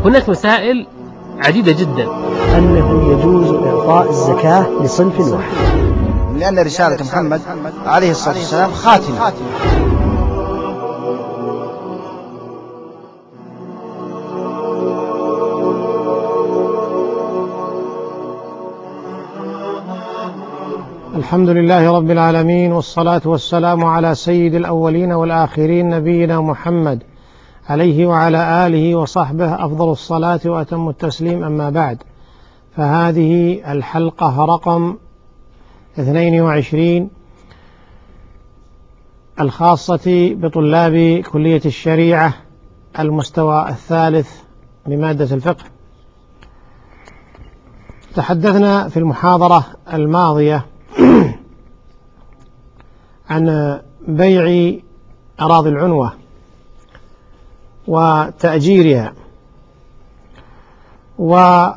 هناك مسائل عديدة جدا. أنه يجوز إعطاء الزكاة لصنف واحد، لأن رسالة محمد عليه الصلاة والسلام خاتمة. الحمد لله رب العالمين، والصلاة والسلام على سيد الأولين والآخرين نبينا محمد عليه وعلى آله وصحبه أفضل الصلاة وأتم التسليم. أما بعد، فهذه الحلقة رقم 22 الخاصة بطلاب كلية الشريعة المستوى الثالث لمادة الفقه. تحدثنا في المحاضرة الماضية عن بيع أراضي العنوة وتأجيرها، ووقف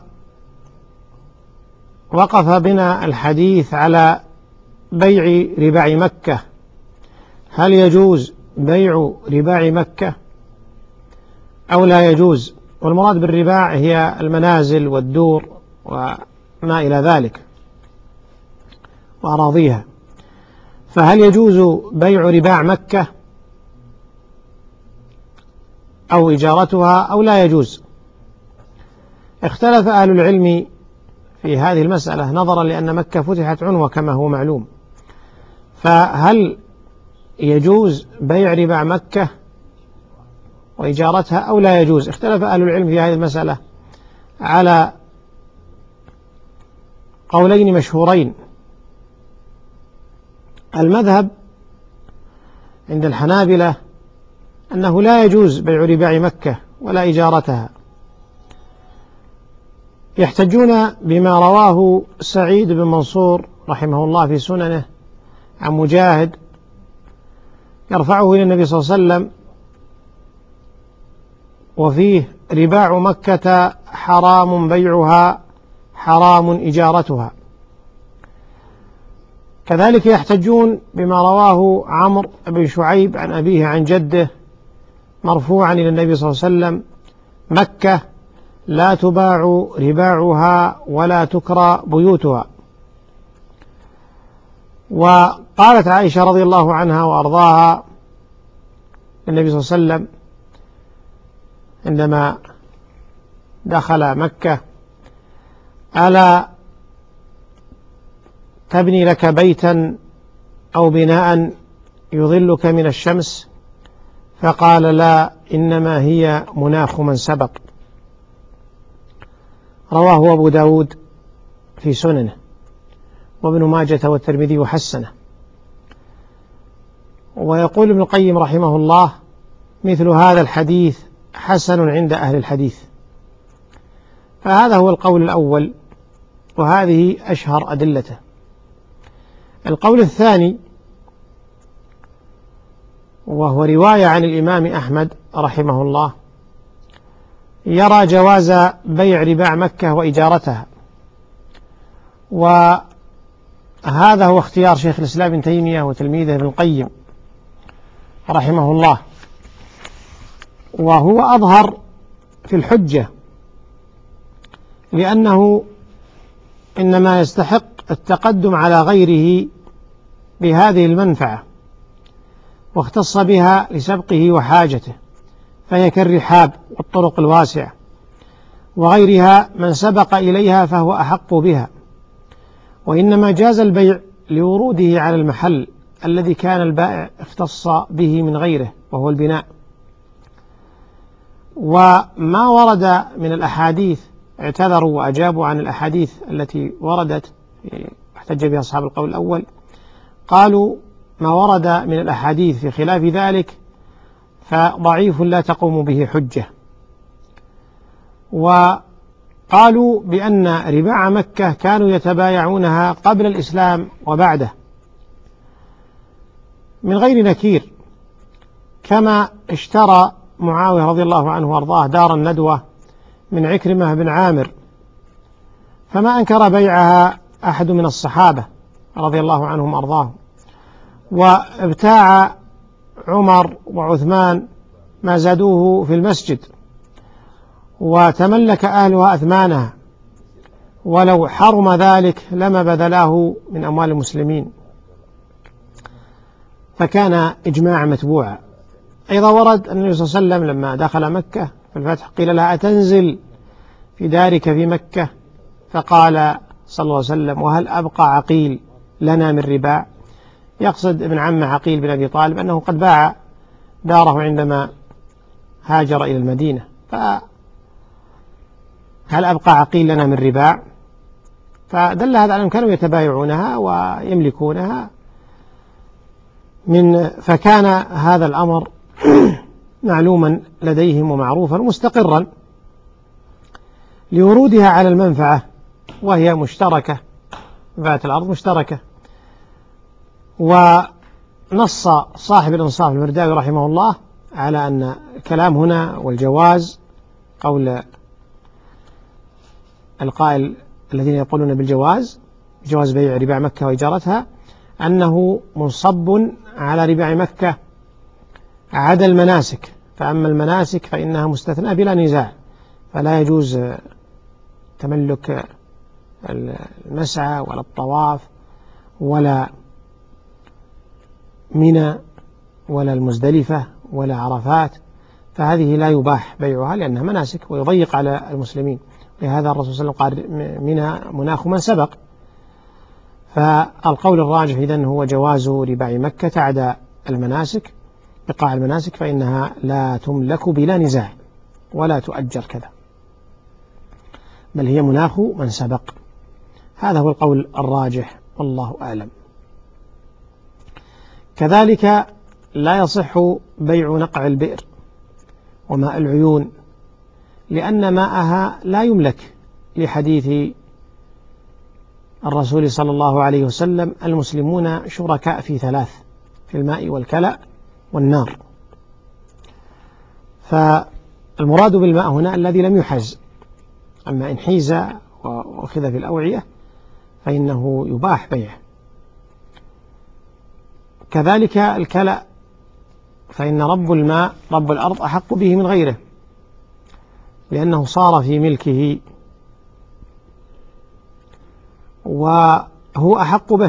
بنا الحديث على بيع رباع مكة. هل يجوز بيع رباع مكة أو لا يجوز؟ والمراد بالرباع هي المنازل والدور وما إلى ذلك وأراضيها. فهل يجوز بيع رباع مكة أو إجارتها أو لا يجوز؟ اختلف أهل العلم في هذه المسألة نظرا لأن مكة فتحت عنوة كما هو معلوم. فهل يجوز بيع رباع مكة وإجارتها أو لا يجوز؟ اختلف أهل العلم في هذه المسألة على قولين مشهورين. المذهب عند الحنابلة أنه لا يجوز بيع رباع مكة ولا إجارتها، يحتجون بما رواه سعيد بن منصور رحمه الله في سننه عن مجاهد يرفعه إلى النبي صلى الله عليه وسلم وفيه: رباع مكة حرام بيعها حرام إجارتها. كذلك يحتجون بما رواه عمرو بن شعيب عن أبيه عن جده مرفوعا إلى النبي صلى الله عليه وسلم: مكة لا تباع رباعها ولا تكرى بيوتها. وقالت عائشة رضي الله عنها وأرضاها النبي صلى الله عليه وسلم عندما دخل مكة: ألا تبني لك بيتا أو بناء يظلك من الشمس؟ فقال: لا، إنما هي مناخ من سبق. رواه أبو داود في سننه وابن ماجة والترمذي وحسنه. ويقول ابن القيم رحمه الله: مثل هذا الحديث حسن عند أهل الحديث. فهذا هو القول الأول، وهذه أشهر أدلته. القول الثاني وهو رواية عن الإمام أحمد رحمه الله، يرى جواز بيع رباع مكة وإجارتها، وهذا هو اختيار شيخ الإسلام ابن تيمية وتلميذه ابن القيم رحمه الله، وهو أظهر في الحجة، لأنه إنما يستحق التقدم على غيره بهذه المنفعة واختص بها لسبقه وحاجته، فهي كالرحاب والطرق الواسعة وغيرها من سبق إليها فهو أحق بها. وإنما جاز البيع لوروده على المحل الذي كان البائع اختص به من غيره وهو البناء. وما ورد من الأحاديث اعتذروا وأجابوا عن الأحاديث التي وردت احتج بها أصحاب القول الأول، قالوا: ما ورد من الأحاديث في خلاف ذلك فضعيف لا تقوم به حجة. وقالوا بأن رباع مكة كانوا يتبايعونها قبل الإسلام وبعده من غير نكير، كما اشترى معاوية رضي الله عنه وارضاه دار الندوة من عكرمة بن عامر، فما أنكر بيعها أحد من الصحابة رضي الله عنهم وارضاهم. وابتاع عمر وعثمان ما زادوه في المسجد، وتملك أهلها أثمانها، ولو حرم ذلك لما بذلاه من أموال المسلمين، فكان إجماع متبوعا. أيضا ورد أن النبي صلى الله عليه وسلم لما دخل مكة في الفتح قيل لها أتنزل في دارك في مكة، فقال صلى الله عليه وسلم وهل أبقى عقيل لنا من رباع؟ يقصد ابن عمه عقيل بن أبي طالب أنه قد باع داره عندما هاجر إلى المدينة، فهل أبقى عقيل لنا من رباع؟ فدل هذا على أنهم كانوا يتبايعونها ويملكونها فكان هذا الأمر معلوما لديهم ومعروفا مستقرا لورودها على المنفعة، وهي مشتركة، منفعة الأرض مشتركة. ونص صاحب الإنصاف المرداوي رحمه الله على أن الكلام هنا والجواز، قول القائل الذين يقولون بالجواز، جواز بيع رباع مكة وإجارتها، أنه منصب على رباع مكة عدا المناسك، فأما المناسك فإنها مستثناة بلا نزاع، فلا يجوز تملك المسعى ولا الطواف ولا منى ولا المزدلفة ولا عرفات، فهذه لا يباح بيعها لأنها مناسك ويضيق على المسلمين. لهذا الرسول صلى الله عليه وسلم قال منى مناخ من سبق. فالقول الراجح إذن هو جواز رباع مكة عدا المناسك، بقاع المناسك فإنها لا تملك بلا نزاع ولا تؤجر كذا، بل هي مناخ من سبق. هذا هو القول الراجح والله أعلم. كذلك لا يصح بيع نقع البئر وماء العيون، لأن ماءها لا يملك، لحديث الرسول صلى الله عليه وسلم المسلمون شركاء في ثلاث، في الماء والكلأ والنار. فالمراد بالماء هنا الذي لم يحز، أما إن حيز وأخذ في الأوعية فإنه يباح بيعه. كذلك الكلأ، فإن رب الماء رب الأرض أحق به من غيره، لأنه صار في ملكه وهو أحق به،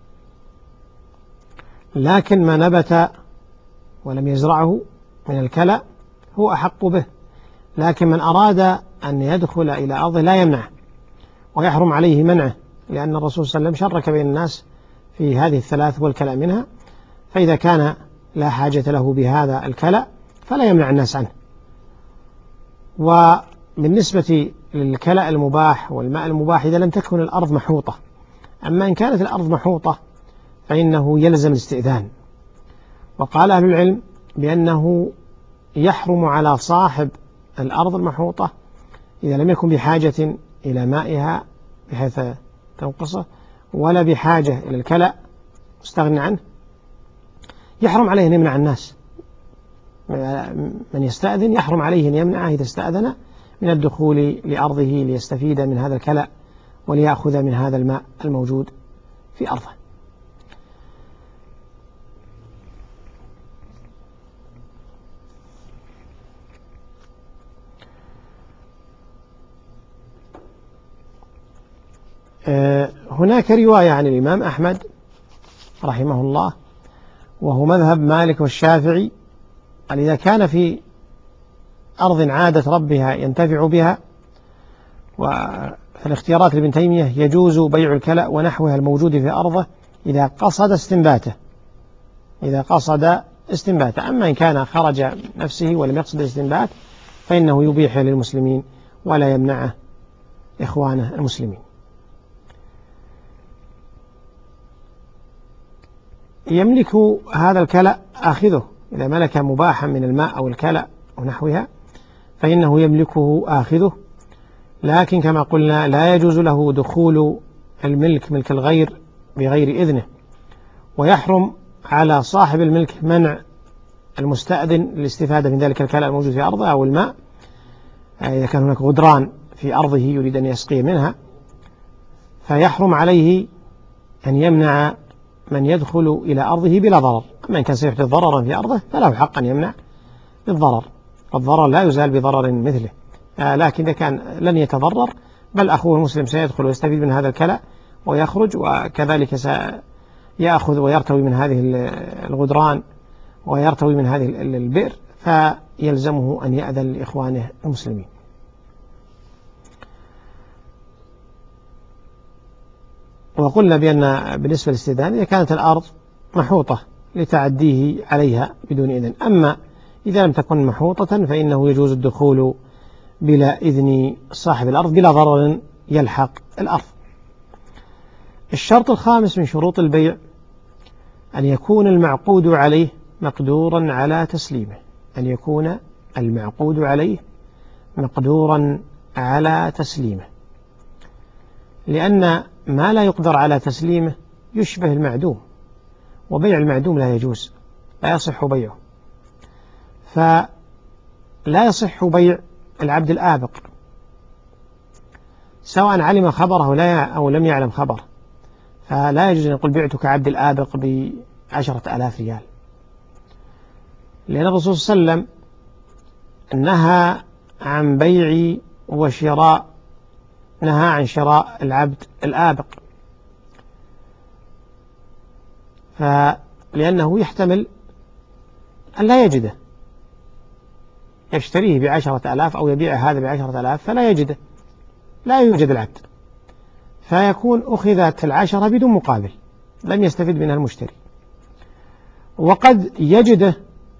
لكن ما نبت ولم يزرعه من الكلأ هو أحق به، لكن من أراد أن يدخل إلى أرضه لا يمنعه ويحرم عليه منعه، لأن الرسول صلى الله عليه وسلم شرك بين الناس في هذه الثلاث والكلأ منها، فإذا كان لا حاجة له بهذا الكلأ فلا يمنع الناس عنه. وبالنسبة للكلأ المباح والماء المباح إذا لم تكن الأرض محوطة، أما إن كانت الأرض محوطة فإنه يلزم الاستئذان. وقال أهل العلم بأنه يحرم على صاحب الأرض المحوطة إذا لم يكن بحاجة إلى مائها بحيث تنقصه، ولا بحاجة إلى الكلأ مستغني عنه، يحرم عليه أن يمنع الناس. من يستأذن يحرم عليه أن يمنعه إذا استأذن من الدخول لأرضه ليستفيد من هذا الكلأ وليأخذ من هذا الماء الموجود في أرضه. هناك رواية عن الإمام أحمد رحمه الله، وهو مذهب مالك والشافعي، قال إذا كان في أرض عادة ربها ينتفع بها، وفي الاختيارات لابن تيمية يجوز بيع الكلأ ونحوها الموجود في أرضه إذا قصد استنباته، أما إن كان خرج نفسه ولم يقصد الاستنبات فإنه يبيح للمسلمين ولا يمنعه إخوانه المسلمين. يملك هذا الكلأ آخذه، إذا ملك مباحا من الماء أو الكلأ ونحوها فإنه يملكه آخذه، لكن كما قلنا لا يجوز له دخول الملك ملك الغير بغير إذنه، ويحرم على صاحب الملك منع المستأذن للاستفادة من ذلك الكلأ الموجود في أرضه أو الماء، إذا كان هناك غدران في أرضه يريد أن يسقي منها، فيحرم عليه أن يمنع من يدخل إلى أرضه بلا ضرر. أما إن كان سيحدث ضررا في أرضه فله حق أن يمنع بالضرر، الضرر لا يزال بضرر مثله، لكن إذا كان لن يتضرر بل أخوه المسلم سيدخل ويستفيد من هذا الكلأ ويخرج، وكذلك سيأخذ ويرتوي من هذه الغدران ويرتوي من هذه البئر، فيلزمه أن يأذن لإخوانه المسلمين. وقلنا بأن بالنسبة للاستئذان إذا كانت الأرض محوطة لتعديه عليها بدون إذن، أما إذا لم تكن محوطة فإنه يجوز الدخول بلا إذن صاحب الأرض بلا ضرر يلحق الأرض. الشرط الخامس من شروط البيع أن يكون المعقود عليه مقدورا على تسليمه، أن يكون المعقود عليه مقدورا على تسليمه، لأن ما لا يقدر على تسليمه يشبه المعدوم، وبيع المعدوم لا يجوز، لا يصح بيعه. فلا يصح بيع العبد الآبق سواء علم خبره أو لم يعلم خبره، فلا يجوز أن يقول بعتك عبد الآبق ب10,000 ريال، لأن الرسول صلى الله عليه وسلم نهى عن بيع وشراء، نهى عن شراء العبد الآبق، لأنه يحتمل أن لا يجده، يشتريه ب10,000 أو يبيع هذا ب10,000 فلا يجده، لا يوجد العبد، فيكون أخذت 10 بدون مقابل، لم يستفيد منها المشتري. وقد يجده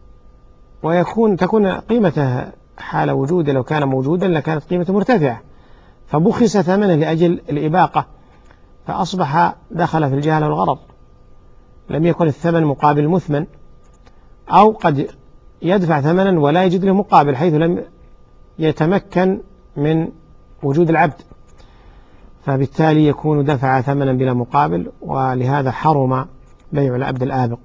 تكون قيمته حال وجوده، لو كان موجودا لكانت قيمته مرتفعة، فبخس ثمنه لأجل الإباقة، فأصبح دخل في الجهل والغرض، لم يكن الثمن مقابل مثمن، أو قد يدفع ثمنا ولا يجد له مقابل حيث لم يتمكن من وجود العبد، فبالتالي يكون دفع ثمنا بلا مقابل، ولهذا حرم بيع العبد الآبق.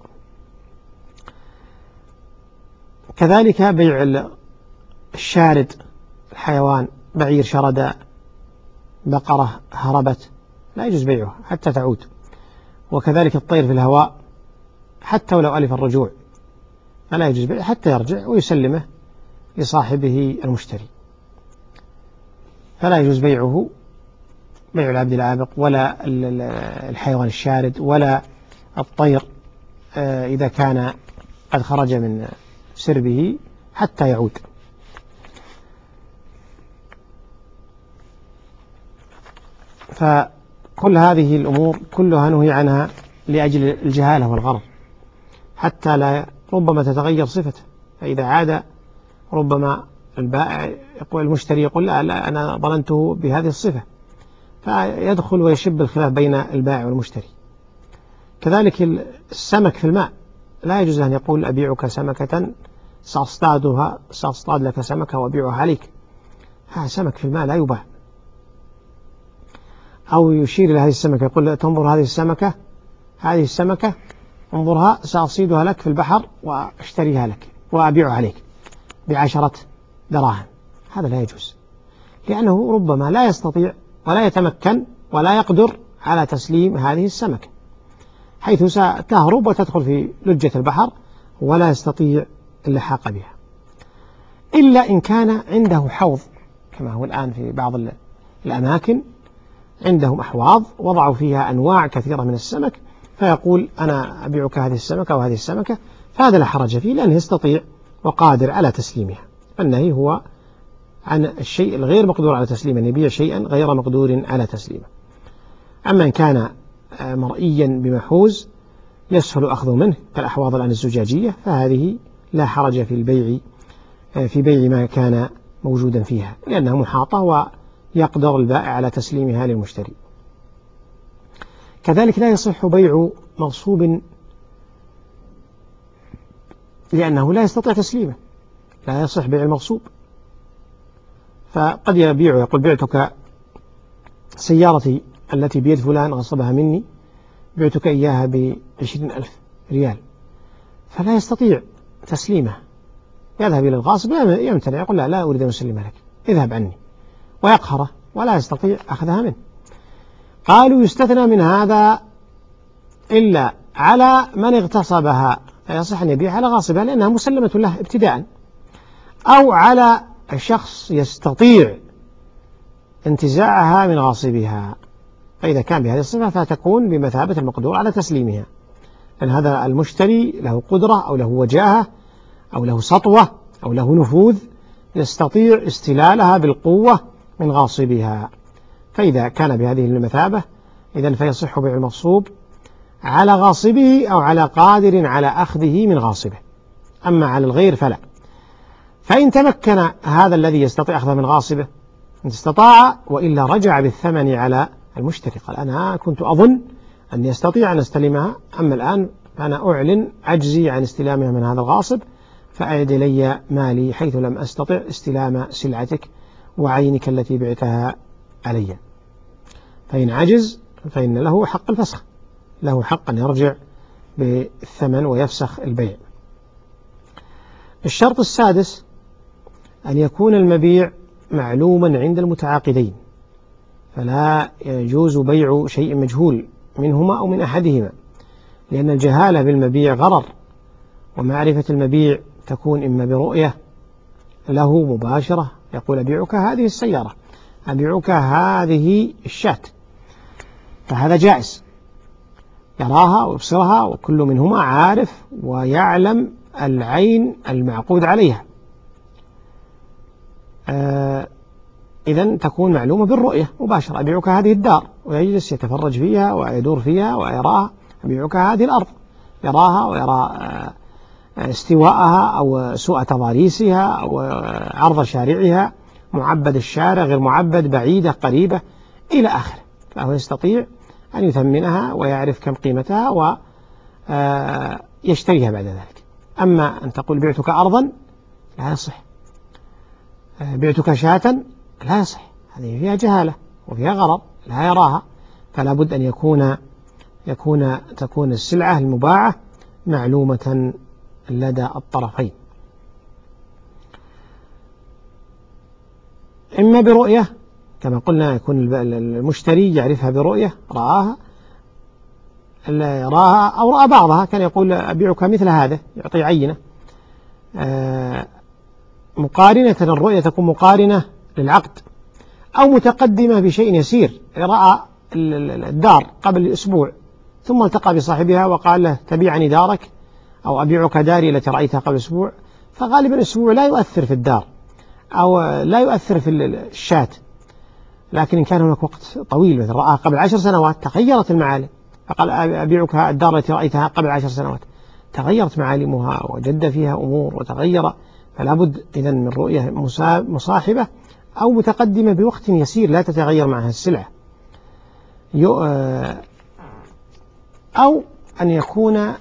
كذلك بيع الشارد، الحيوان، بعير شرد، بقرة هربت، لا يجوز بيعه حتى تعود. وكذلك الطير في الهواء حتى ولو ألف الرجوع فلا يجوز بيعه حتى يرجع ويسلمه لصاحبه المشتري، فلا يجوز بيعه، بيع العبد العابق ولا الحيوان الشارد ولا الطير إذا كان قد خرج من سربه حتى يعود. فكل هذه الأمور كلها نهي عنها لأجل الجهالة والغرض، حتى لا ربما تتغير صفته، فإذا عاد ربما البائع يقول المشتري يقول لا أنا ظننته بهذه الصفة، فيدخل ويشب الخلاف بين البائع والمشتري. كذلك السمك في الماء لا يجوز أن يقول أبيعك سمكة سأصطاد لك سمكة وأبيعها عليك، هذا سمك في الماء لا يباع. أو يشير إلى هذه السمكة يقول تنظر هذه السمكة انظرها سأصيدها لك في البحر واشتريها لك وأبيعها عليك ب10 دراهم، هذا لا يجوز، لأنه ربما لا يستطيع ولا يتمكن ولا يقدر على تسليم هذه السمكة، حيث ستهرب وتدخل في لجة البحر ولا يستطيع اللحاق بها، إلا إن كان عنده حوض كما هو الآن في بعض الأماكن، عندهم أحواض وضعوا فيها أنواع كثيرة من السمك، فيقول أنا أبيعك هذه السمكة وهذه السمكة، فهذا لا حرج فيه لأنه يستطيع وقادر على تسليمها. فالنهي هو عن الشيء الغير مقدور على تسليمه، أن يبيع شيئا غير مقدور على تسليمه. أما إن كان مرئيا بمحوز يسهل أخذه منه كالأحواض الآن الزجاجية، فهذه لا حرج في بيع ما كان موجودا فيها، لأنها محاطة ويقدر البائع على تسليمها للمشتري. كذلك لا يصح بيع مغصوب لأنه لا يستطيع تسليمه، لا يصح بيع المغصوب، فقد يبيعه يقول بعتك سيارتي التي بيد فلان غصبها مني، بعتك إياها ب20,000 ريال، فلا يستطيع تسليمه، يذهب إلى الغاصب يمتنع يقول لا أريد أن أسلمها لك، اذهب عني، ويقهره ولا يستطيع أخذها منه. قالوا يستثنى من هذا إلا على من اغتصبها، فيصح أن يبيعها على غاصبها لأنها مسلمة له ابتداء، أو على الشخص يستطيع انتزاعها من غاصبها، فإذا كان بهذه الصفة فتكون بمثابة المقدور على تسليمها، لأن هذا المشتري له قدرة أو له وجاهة أو له سطوة أو له نفوذ يستطيع استلالها بالقوة من غاصبها. فإذا كان بهذه المثابة إذن فيصح بيع المغصوب على غاصبه أو على قادر على أخذه من غاصبه، أما على الغير فلا. فإن تمكن هذا الذي يستطيع أخذه من غاصبه إن استطاع، وإلا رجع بالثمن على المشتري، قال أنا كنت أظن أني أستطيع أن أستلمها، أما الآن أنا أعلن عجزي عن استلامها من هذا الغاصب، فأعد إلي مالي حيث لم أستطع استلام سلعتك وعينك التي بعتها علي. فإن عجز فإن له حق الفسخ، له حق أن يرجع بالثمن ويفسخ البيع. الشرط السادس أن يكون المبيع معلوما عند المتعاقدين، فلا يجوز بيع شيء مجهول منهما أو من أحدهما، لأن الجهالة بالمبيع غرر، ومعرفة المبيع تكون إما برؤية له مباشرة، يقول أبيعك هذه السيارة، أبيعك هذه الشاة، فهذا جائز، يراها ويبصرها وكل منهما عارف ويعلم العين المعقود عليها، إذن تكون معلومة بالرؤية مباشرة. أبيعك هذه الدار، ويجلس يتفرج فيها ويدور فيها ويراها. أبيعك هذه الأرض، يراها ويرى استواءها أو سوء تضاريسها أو عرض شارعها، معبد الشارع غير معبد، بعيدة قريبة إلى آخره، فهو يستطيع أن يثمنها ويعرف كم قيمتها ويشتريها بعد ذلك. أما أن تقول بعتك أرضا لا يصح، بعتك شاة لا يصح، هذه فيها جهالة وفيها غرض لا يراها، فلا بد أن تكون السلعة المباعة معلومة لدى الطرفين، إما برؤية كما قلنا، يكون المشتري يعرفها برؤية، رآها أو رأى بعضها، كان يقول أبيعك مثل هذا، يعطي عينة. مقارنة، الرؤية تكون مقارنة للعقد، أو متقدمة بشيء يسير، رأى الدار قبل أسبوع ثم التقى بصاحبها وقال له تبيعني دارك أو أبيعك داري التي رأيتها قبل أسبوع، فغالبا الأسبوع لا يؤثر في الدار أو لا يؤثر في الشاة، لكن إن كان هناك وقت طويل مثل رآها قبل 10 سنوات تغيرت المعالم، فقال أبيعك الدار التي رأيتها قبل 10 سنوات، تغيرت معالمها وجد فيها أمور وتغير، فلا بد إذن من رؤية مصاحبة أو متقدمة بوقت يسير لا تتغير معها السلعة، أو أن يكون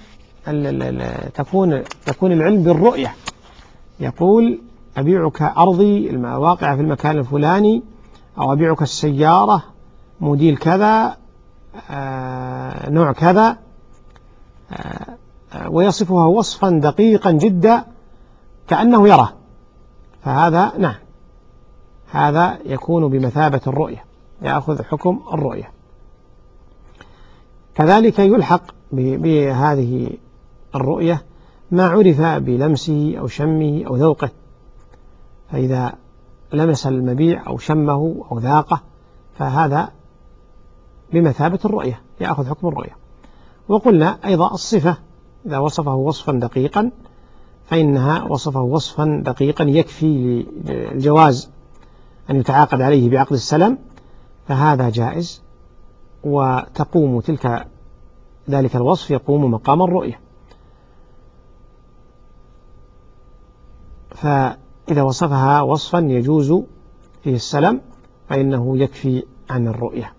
تكون العلم بالرؤية، يقول أبيعك أرضي الواقعة في المكان الفلاني، أو أبيعك السيارة موديل كذا نوع كذا، ويصفها وصفا دقيقا جدا كأنه يراه، فهذا نعم، هذا يكون بمثابة الرؤية، يأخذ حكم الرؤية. كذلك يلحق بهذه الرؤية ما عرف بلمسه أو شمه أو ذوقه، فإذا لمس المبيع أو شمه أو ذاقه فهذا بمثابة الرؤية، يأخذ حكم الرؤية. وقلنا أيضا الصفة إذا وصفه وصفا دقيقا فإنها وصفه وصفا دقيقا يكفي الجواز أن يتعاقد عليه بعقد السلم، فهذا جائز، وتقوم ذلك الوصف يقوم مقام الرؤية. فإذا وصفها وصفا يجوز فيه السلم فإنه يكفي عن الرؤية.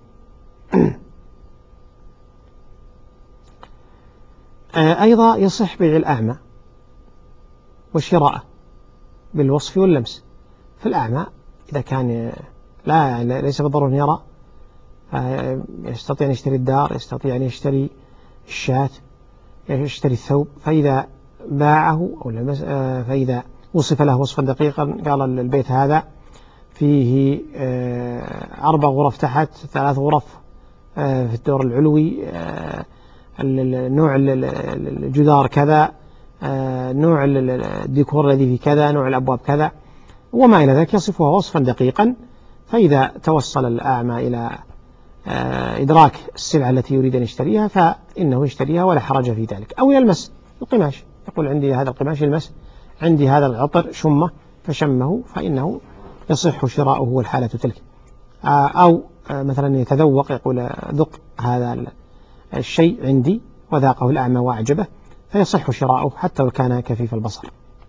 أيضا يصح بيع الأعمى وشراءه بالوصف واللمس. في الأعمى إذا كان ليس بالضرورة أن يرى، يستطيع أن يشتري الدار، يستطيع أن يشتري الشاة، يشتري الثوب، فإذا باعه أو فإذا وصف له وصفا دقيقا، قال البيت هذا فيه 4 غرف تحت، 3 غرف في الدور العلوي، نوع الجدار كذا، نوع الديكور الذي في كذا، نوع الأبواب كذا، وما إلى ذلك يصفها وصفا دقيقا، فإذا توصل الأعمى إلى إدراك السلعة التي يريد أن يشتريها فإنه يشتريها ولا حرج في ذلك. أو يلمس القماش، يقول عندي هذا القماش يلمس، عندي هذا العطر شمه فشمه، فإنه يصح شراؤه والحالة تلك. أو مثلا يتذوق، يقول ذق هذا الشيء عندي، وذاقه الأعمى وأعجبه، فيصح شراؤه حتى لو كان كفيف البصر.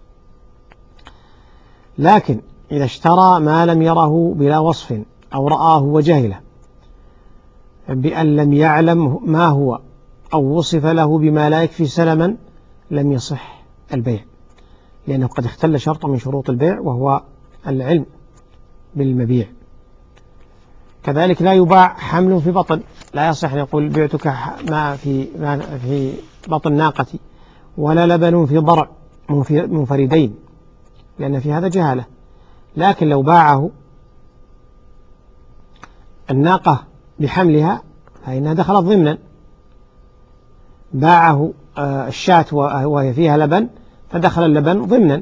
لكن إذا اشترى ما لم يره بلا وصف أو رآه وجهله بأن لم يعلم ما هو أو وصف له بما لا يكفي سلما، لم يصح البيع، لأنه قد اختل شرط من شروط البيع وهو العلم بالمبيع. كذلك لا يباع حمل في بطن، لا يصح أن يقول بعتك ما في بطن ناقتي، ولا لبن في ضرع منفردين، لأن في هذا جهالة. لكن لو باعه الناقة بحملها فإنها دخلت ضمنا، باعه الشاة وهي فيها لبن فدخل اللبن ضمنا،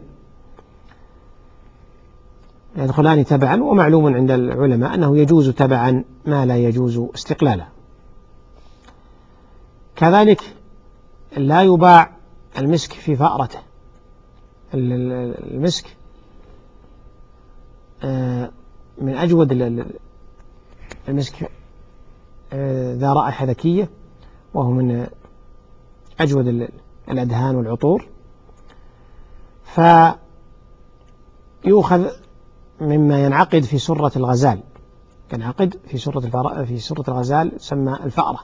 يدخلان تبعا. ومعلوم عند العلماء أنه يجوز تبعا ما لا يجوز استقلالا. كذلك لا يباع المسك في فأرته. المسك من أجود المسك ذا رائحة ذكية، وهو من أجود الأدهان والعطور، فيؤخذ مما ينعقد في سرة الغزال، ينعقد في سرة الغزال تسمى الفأرة.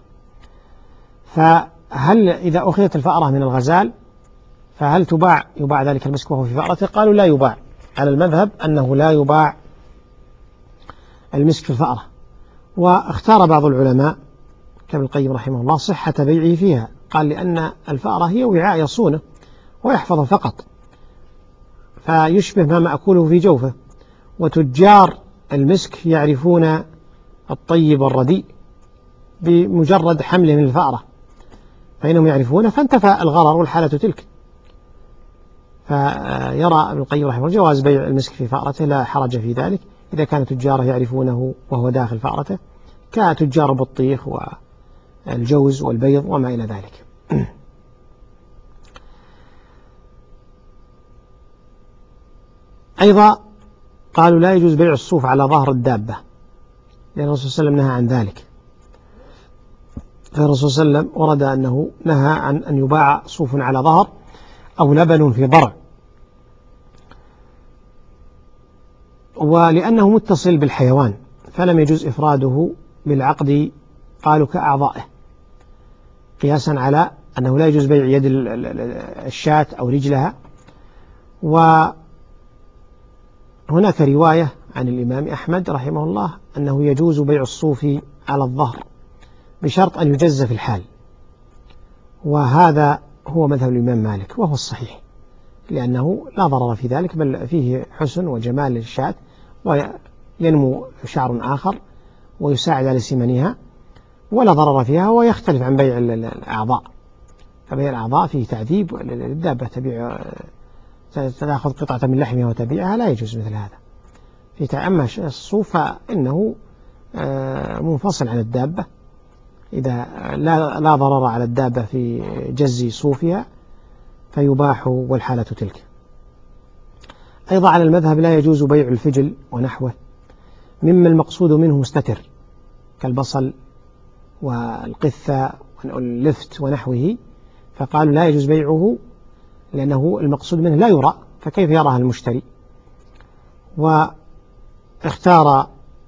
فهل إذا أخذت الفأرة من الغزال فهل يباع ذلك المسك وهو في فأرته؟ قالوا لا يباع، على المذهب أنه لا يباع المسك في الفأرة. واختار بعض العلماء كابن القيم رحمه الله صحة بيعه فيها، قال لأن الفأرة هي وعاء يصونه ويحفظه فقط، فيشبه ما مأكوله في جوفه. وتجار المسك يعرفون الطيب والرديء بمجرد حمله من الفأرة، فإنهم يعرفونه، فانتفى الغرر والحالة تلك. فيرى ابن القيم رحمه الله جواز بيع المسك في فأرته، لا حرج في ذلك إذا كان تجاره يعرفونه وهو داخل فأرته، كتجار البطيخ والجوز والبيض وما إلى ذلك. أيضا قالوا لا يجوز بيع الصوف على ظهر الدابة، لأن الرسول صلى الله عليه وسلم نهى عن ذلك. فالرسول صلى الله عليه وسلم ورد أنه نهى عن أن يباع صوف على ظهر أو لبن في ضرع، ولأنه متصل بالحيوان فلم يجوز إفراده بالعقد، قالوا كأعضائه، قياسا على أنه لا يجوز بيع يد الشاة أو رجلها. وهناك رواية عن الإمام أحمد رحمه الله أنه يجوز بيع الصوف على الظهر بشرط أن يجز في الحال، وهذا هو مذهب الإمام مالك وهو الصحيح، لأنه لا ضرر في ذلك، بل فيه حسن وجمال للشاة، وينمو شعر آخر ويساعد على سمنها، ولا ضرر فيها. ويختلف عن بيع الأعضاء، فبيع الأعضاء فيه تعذيب للدابة، تأخذ قطعة من لحمها وتبيعها، لا يجوز مثل هذا. أما الصوف فإنه منفصل عن الدابة، إذا لا ضرر على الدابة في جز صوفها فيباح والحالة تلك. أيضا على المذهب لا يجوز بيع الفجل ونحوه مما المقصود منه مستتر، كالبصل والقثة واللفت ونحوه، فقالوا لا يجوز بيعه لأنه المقصود منه لا يرى، فكيف يراها المشتري؟ واختار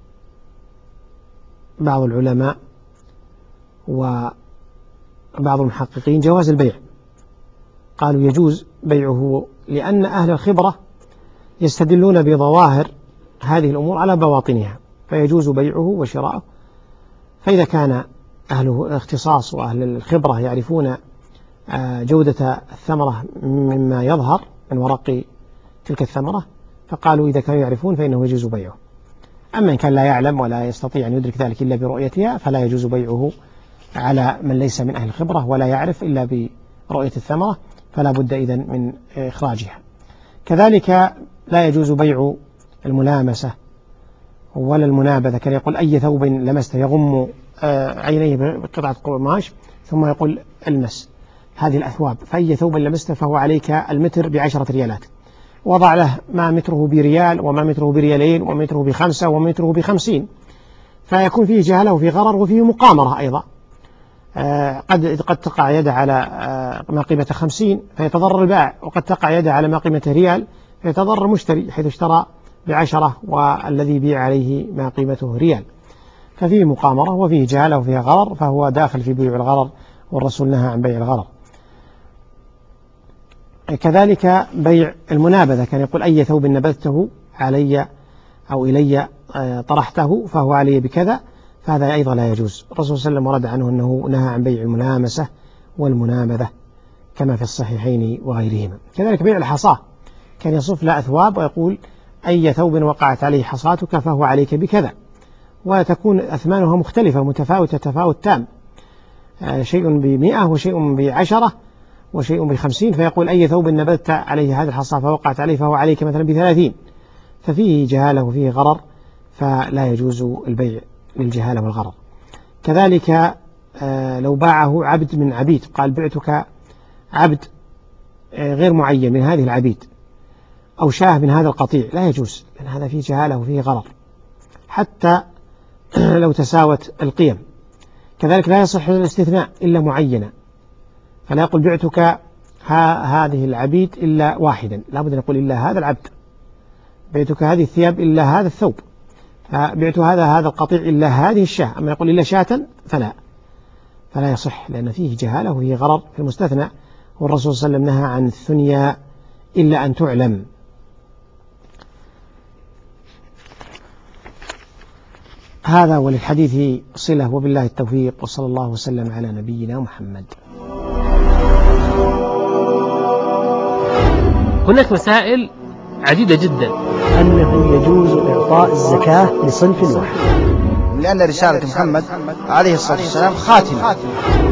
بعض العلماء وبعض المحققين جواز البيع، قالوا يجوز بيعه لأن أهل الخبرة يستدلون بظواهر هذه الأمور على بواطنها، فيجوز بيعه وشراءه. فإذا كان أهل الاختصاص وأهل الخبرة يعرفون جودة الثمرة مما يظهر من ورق تلك الثمرة، فقالوا إذا كانوا يعرفون فإنه يجوز بيعه. أما إن كان لا يعلم ولا يستطيع أن يدرك ذلك إلا برؤيتها فلا يجوز بيعه على من ليس من أهل الخبرة ولا يعرف إلا برؤية الثمرة، فلا بد إذن من إخراجها. كذلك لا يجوز بيع الملامسة ولا المنابذة. كان يقول أي ثوب لمسته، يغم عينيه بقطعة قماش ثم يقول المس هذه الأثواب، فأي ثوب لمسته فهو عليك المتر ب10 ريالات. وضع له ما متره بريال وما متره بريالين ومتره ب5 ومتره ب50، فيكون فيه جهالة وفيه غرر وفيه مقامرة أيضا. قد تقع يده على ما قيمته 50 فيتضرر البائع، وقد تقع يده على ما قيمته ريال فيتضرر المشتري حيث اشترى ب10 والذي يبيع عليه ما قيمته ريال. ففيه مقامرة وفيه جهالة وفيه غرر، فهو داخل في بيع الغرر، والرسول نهى عن بيع الغرر. كذلك بيع المنابذة، كان يقول أي ثوب نبذته علي أو إلي طرحته فهو علي بكذا، فهذا أيضا لا يجوز. الرسول صلى الله عليه وسلم ورد عنه أنه نهى عن بيع الملامسة والمنابذة كما في الصحيحين وغيرهما. كذلك بيع الحصاة، كان يصف له أثواب ويقول أي ثوب وقعت عليه حصاتك فهو عليك بكذا، وتكون أثمانها مختلفة متفاوتة تفاوت تام، شيء ب100 وشيء ب10 وشيء ب50، فيقول أي ثوب نبذت عليه هذه الحصاة فوقعت عليه فهو عليك مثلا ب30، ففيه جهالة وفيه غرر، فلا يجوز البيع للجهالة والغرر. كذلك لو باعه عبد من عبيد، قال بعتك عبد غير معين من هذه العبيد أو شاه من هذا القطيع، لا يجوز، لأن هذا فيه جهالة وفيه غرر حتى لو تساوت القيم. كذلك لا يصح الاستثناء إلا معينا، فلا يقول بعتك هذه العبيد إلا واحدا، لا بد أن يقول إلا هذا العبد، بعتك هذه الثياب إلا هذا الثوب، بعت هذا القطيع إلا هذه الشاة، أما يقول إلا شاة فلا يصح، لأن فيه جهالة وفيه غرر في المستثنى. والرسول صلى الله عليه وسلم نهى عن الثنيا إلا أن تعلم. هذا وللحديث صلة، وبالله التوفيق، وصلى الله وسلم على نبينا محمد. هناك مسائل عديدة جدا. أنه يجوز إعطاء الزكاة لصنف واحد، لأن رسالة محمد عليه الصلاة والسلام خاتمة